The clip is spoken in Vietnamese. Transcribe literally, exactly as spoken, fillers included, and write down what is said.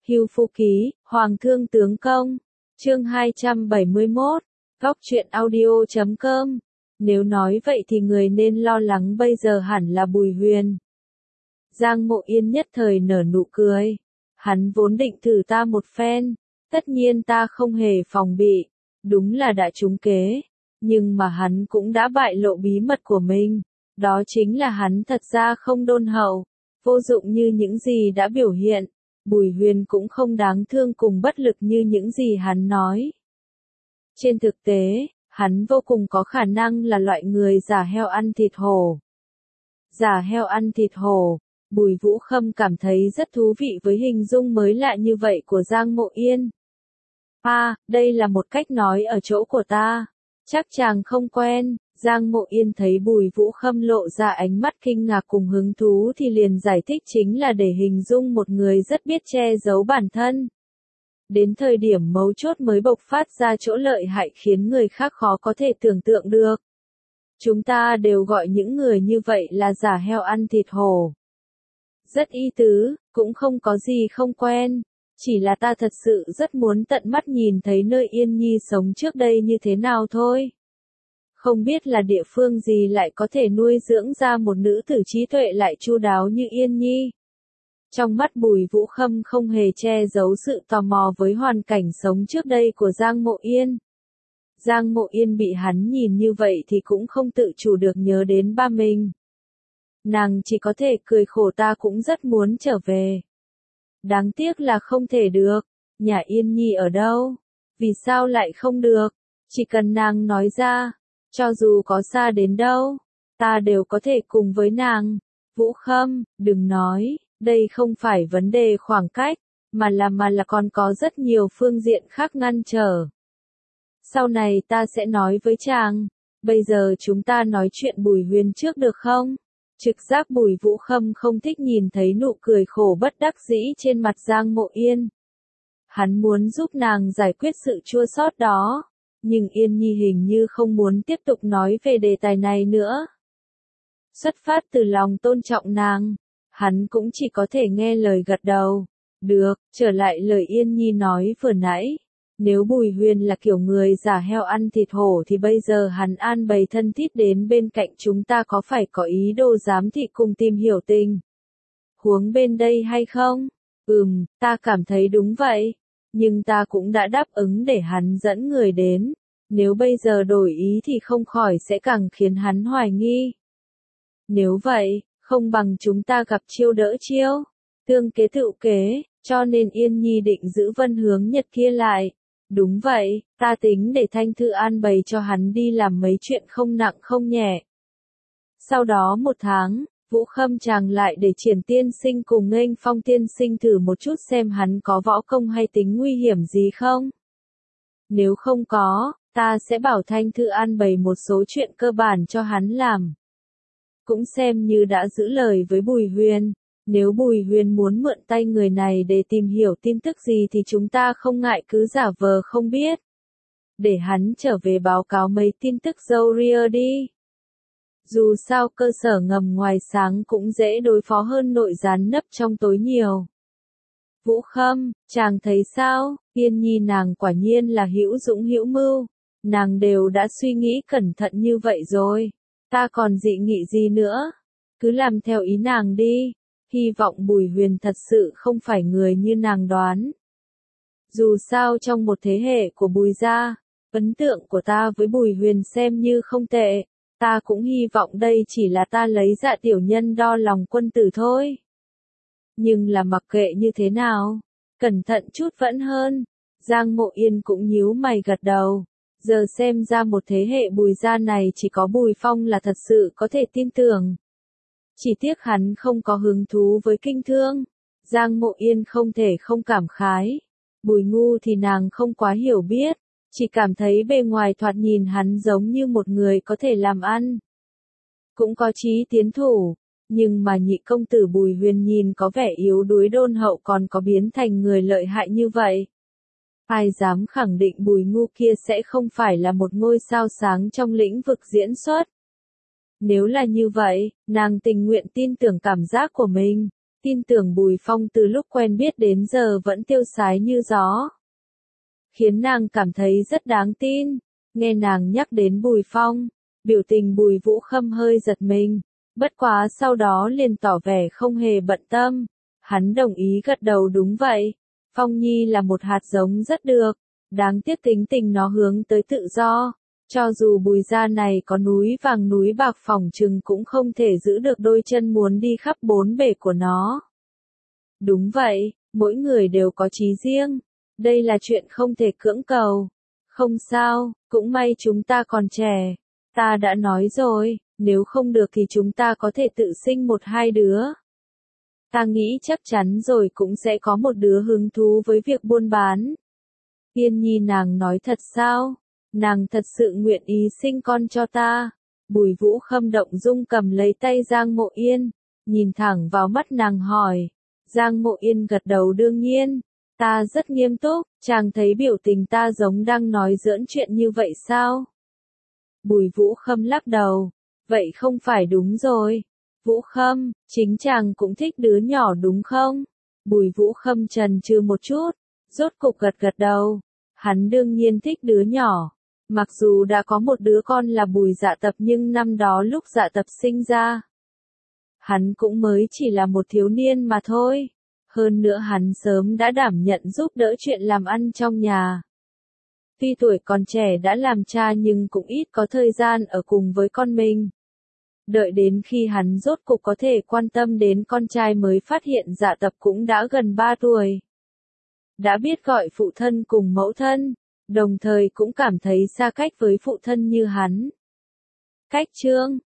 Hưu Phu Ký, Hoàng Thương Tướng Công. Chương hai trăm bảy mươi mốt. Góc truyện audio chấm com. Nếu nói vậy thì người nên lo lắng bây giờ hẳn là Bùi Huyền. Giang Mộ Yên nhất thời nở nụ cười. Hắn vốn định thử ta một phen, tất nhiên ta không hề phòng bị, đúng là đã trúng kế, nhưng mà hắn cũng đã bại lộ bí mật của mình, đó chính là hắn thật ra không đôn hậu, vô dụng như những gì đã biểu hiện, Bùi Huyền cũng không đáng thương cùng bất lực như những gì hắn nói. Trên thực tế, hắn vô cùng có khả năng là loại người giả heo ăn thịt hổ. Giả heo ăn thịt hổ. Bùi Vũ Khâm cảm thấy rất thú vị với hình dung mới lạ như vậy của Giang Mộ Yên. À, đây là một cách nói ở chỗ của ta. Chắc chàng không quen. Giang Mộ Yên thấy Bùi Vũ Khâm lộ ra ánh mắt kinh ngạc cùng hứng thú thì liền giải thích chính là để hình dung một người rất biết che giấu bản thân. Đến thời điểm mấu chốt mới bộc phát ra chỗ lợi hại khiến người khác khó có thể tưởng tượng được. Chúng ta đều gọi những người như vậy là giả heo ăn thịt hổ. Rất ý tứ, cũng không có gì không quen, chỉ là ta thật sự rất muốn tận mắt nhìn thấy nơi Yên Nhi sống trước đây như thế nào thôi. Không biết là địa phương gì lại có thể nuôi dưỡng ra một nữ tử trí tuệ lại chu đáo như Yên Nhi. Trong mắt Bùi Vũ Khâm không hề che giấu sự tò mò với hoàn cảnh sống trước đây của Giang Mộ Yên. Giang Mộ Yên bị hắn nhìn như vậy thì cũng không tự chủ được nhớ đến ba mình. Nàng chỉ có thể cười khổ, ta cũng rất muốn trở về. Đáng tiếc là không thể được. Nhà Yên Nhi ở đâu? Vì sao lại không được? Chỉ cần nàng nói ra, cho dù có xa đến đâu, ta đều có thể cùng với nàng. Vũ Khâm, đừng nói, đây không phải vấn đề khoảng cách, mà là mà là còn có rất nhiều phương diện khác ngăn trở. Sau này ta sẽ nói với chàng, bây giờ chúng ta nói chuyện Bùi Huyền trước được không? Trực giác Bùi Vũ Khâm không thích nhìn thấy nụ cười khổ bất đắc dĩ trên mặt Giang Mộ Yên. Hắn muốn giúp nàng giải quyết sự chua xót đó, nhưng Yên Nhi hình như không muốn tiếp tục nói về đề tài này nữa. Xuất phát từ lòng tôn trọng nàng, hắn cũng chỉ có thể nghe lời gật đầu. Được, trở lại lời Yên Nhi nói vừa nãy. Nếu Bùi Huyền là kiểu người giả heo ăn thịt hổ thì bây giờ hắn an bày thân thiết đến bên cạnh chúng ta có phải có ý đồ giám thị cùng tìm hiểu tình huống bên đây hay không? Ừm, ta cảm thấy đúng vậy. Nhưng ta cũng đã đáp ứng để hắn dẫn người đến. Nếu bây giờ đổi ý thì không khỏi sẽ càng khiến hắn hoài nghi. Nếu vậy, không bằng chúng ta gặp chiêu đỡ chiêu. Tương kế tựu kế, cho nên Yên Nhi định giữ Vân Hướng Nhật kia lại. Đúng vậy, ta tính để Thanh Thư an bày cho hắn đi làm mấy chuyện không nặng không nhẹ. Sau đó một tháng, Vũ Khâm chàng lại để Triển tiên sinh cùng Nghênh Phong tiên sinh thử một chút xem hắn có võ công hay tính nguy hiểm gì không. Nếu không có, ta sẽ bảo Thanh Thư an bày một số chuyện cơ bản cho hắn làm. Cũng xem như đã giữ lời với Bùi Huyền. Nếu Bùi Huyền muốn mượn tay người này để tìm hiểu tin tức gì thì chúng ta không ngại cứ giả vờ không biết. Để hắn trở về báo cáo mấy tin tức dâu ria đi. Dù sao cơ sở ngầm ngoài sáng cũng dễ đối phó hơn nội gián nấp trong tối nhiều. Vũ Khâm, chàng thấy sao? Yên Nhi nàng quả nhiên là hữu dũng hữu mưu. Nàng đều đã suy nghĩ cẩn thận như vậy rồi. Ta còn dị nghị gì nữa? Cứ làm theo ý nàng đi. Hy vọng Bùi Huyền thật sự không phải người như nàng đoán. Dù sao trong một thế hệ của Bùi gia, ấn tượng của ta với Bùi Huyền xem như không tệ. Ta cũng hy vọng đây chỉ là ta lấy dạ tiểu nhân đo lòng quân tử thôi. Nhưng là mặc kệ như thế nào, cẩn thận chút vẫn hơn. Giang Mộ Yên cũng nhíu mày gật đầu. Giờ xem ra một thế hệ Bùi gia này chỉ có Bùi Phong là thật sự có thể tin tưởng. Chỉ tiếc hắn không có hứng thú với kinh thương. Giang Mộ Yên không thể không cảm khái. Bùi Ngu thì nàng không quá hiểu biết. Chỉ cảm thấy bề ngoài thoạt nhìn hắn giống như một người có thể làm ăn. Cũng có chí tiến thủ. Nhưng mà nhị công tử Bùi Huyền nhìn có vẻ yếu đuối đôn hậu còn có biến thành người lợi hại như vậy. Ai dám khẳng định Bùi Ngu kia sẽ không phải là một ngôi sao sáng trong lĩnh vực diễn xuất. Nếu là như vậy, nàng tình nguyện tin tưởng cảm giác của mình. tin tưởng Bùi Phong từ lúc quen biết đến giờ vẫn tiêu sái như gió. Khiến nàng cảm thấy rất đáng tin. Nghe nàng nhắc đến Bùi Phong, biểu tình Bùi Vũ Khâm hơi giật mình, bất quá sau đó liền tỏ vẻ không hề bận tâm. Hắn đồng ý gật đầu đúng vậy. Phong Nhi là một hạt giống rất được, đáng tiếc tính tình nó hướng tới tự do. Cho dù Bùi gia này có núi vàng núi bạc phỏng chừng cũng không thể giữ được đôi chân muốn đi khắp bốn bể của nó. Đúng vậy, mỗi người đều có chí riêng. Đây là chuyện không thể cưỡng cầu. Không sao, cũng may chúng ta còn trẻ. Ta đã nói rồi, nếu không được thì chúng ta có thể tự sinh một hai đứa. Ta nghĩ chắc chắn rồi cũng sẽ có một đứa hứng thú với việc buôn bán. Yên Nhi nàng nói thật sao? Nàng thật sự nguyện ý sinh con cho ta. Bùi Vũ Khâm động dung cầm lấy tay Giang Mộ Yên, nhìn thẳng vào mắt nàng hỏi. Giang Mộ Yên gật đầu đương nhiên. Ta rất nghiêm túc, chàng thấy biểu tình ta giống đang nói giỡn chuyện như vậy sao? Bùi Vũ Khâm lắc đầu. Vậy không phải đúng rồi. Vũ Khâm, chính chàng cũng thích đứa nhỏ đúng không? Bùi Vũ Khâm chần chừ một chút, rốt cục gật gật đầu. Hắn đương nhiên thích đứa nhỏ. Mặc dù đã có một đứa con là Bùi Dạ Tập nhưng năm đó lúc Dạ Tập sinh ra, hắn cũng mới chỉ là một thiếu niên mà thôi. Hơn nữa hắn sớm đã đảm nhận giúp đỡ chuyện làm ăn trong nhà. Tuy tuổi còn trẻ đã làm cha nhưng cũng ít có thời gian ở cùng với con mình. Đợi đến khi hắn rốt cục có thể quan tâm đến con trai mới phát hiện Dạ Tập cũng đã gần ba tuổi. Đã biết gọi phụ thân cùng mẫu thân, đồng thời cũng cảm thấy xa cách với phụ thân như hắn. Cách chương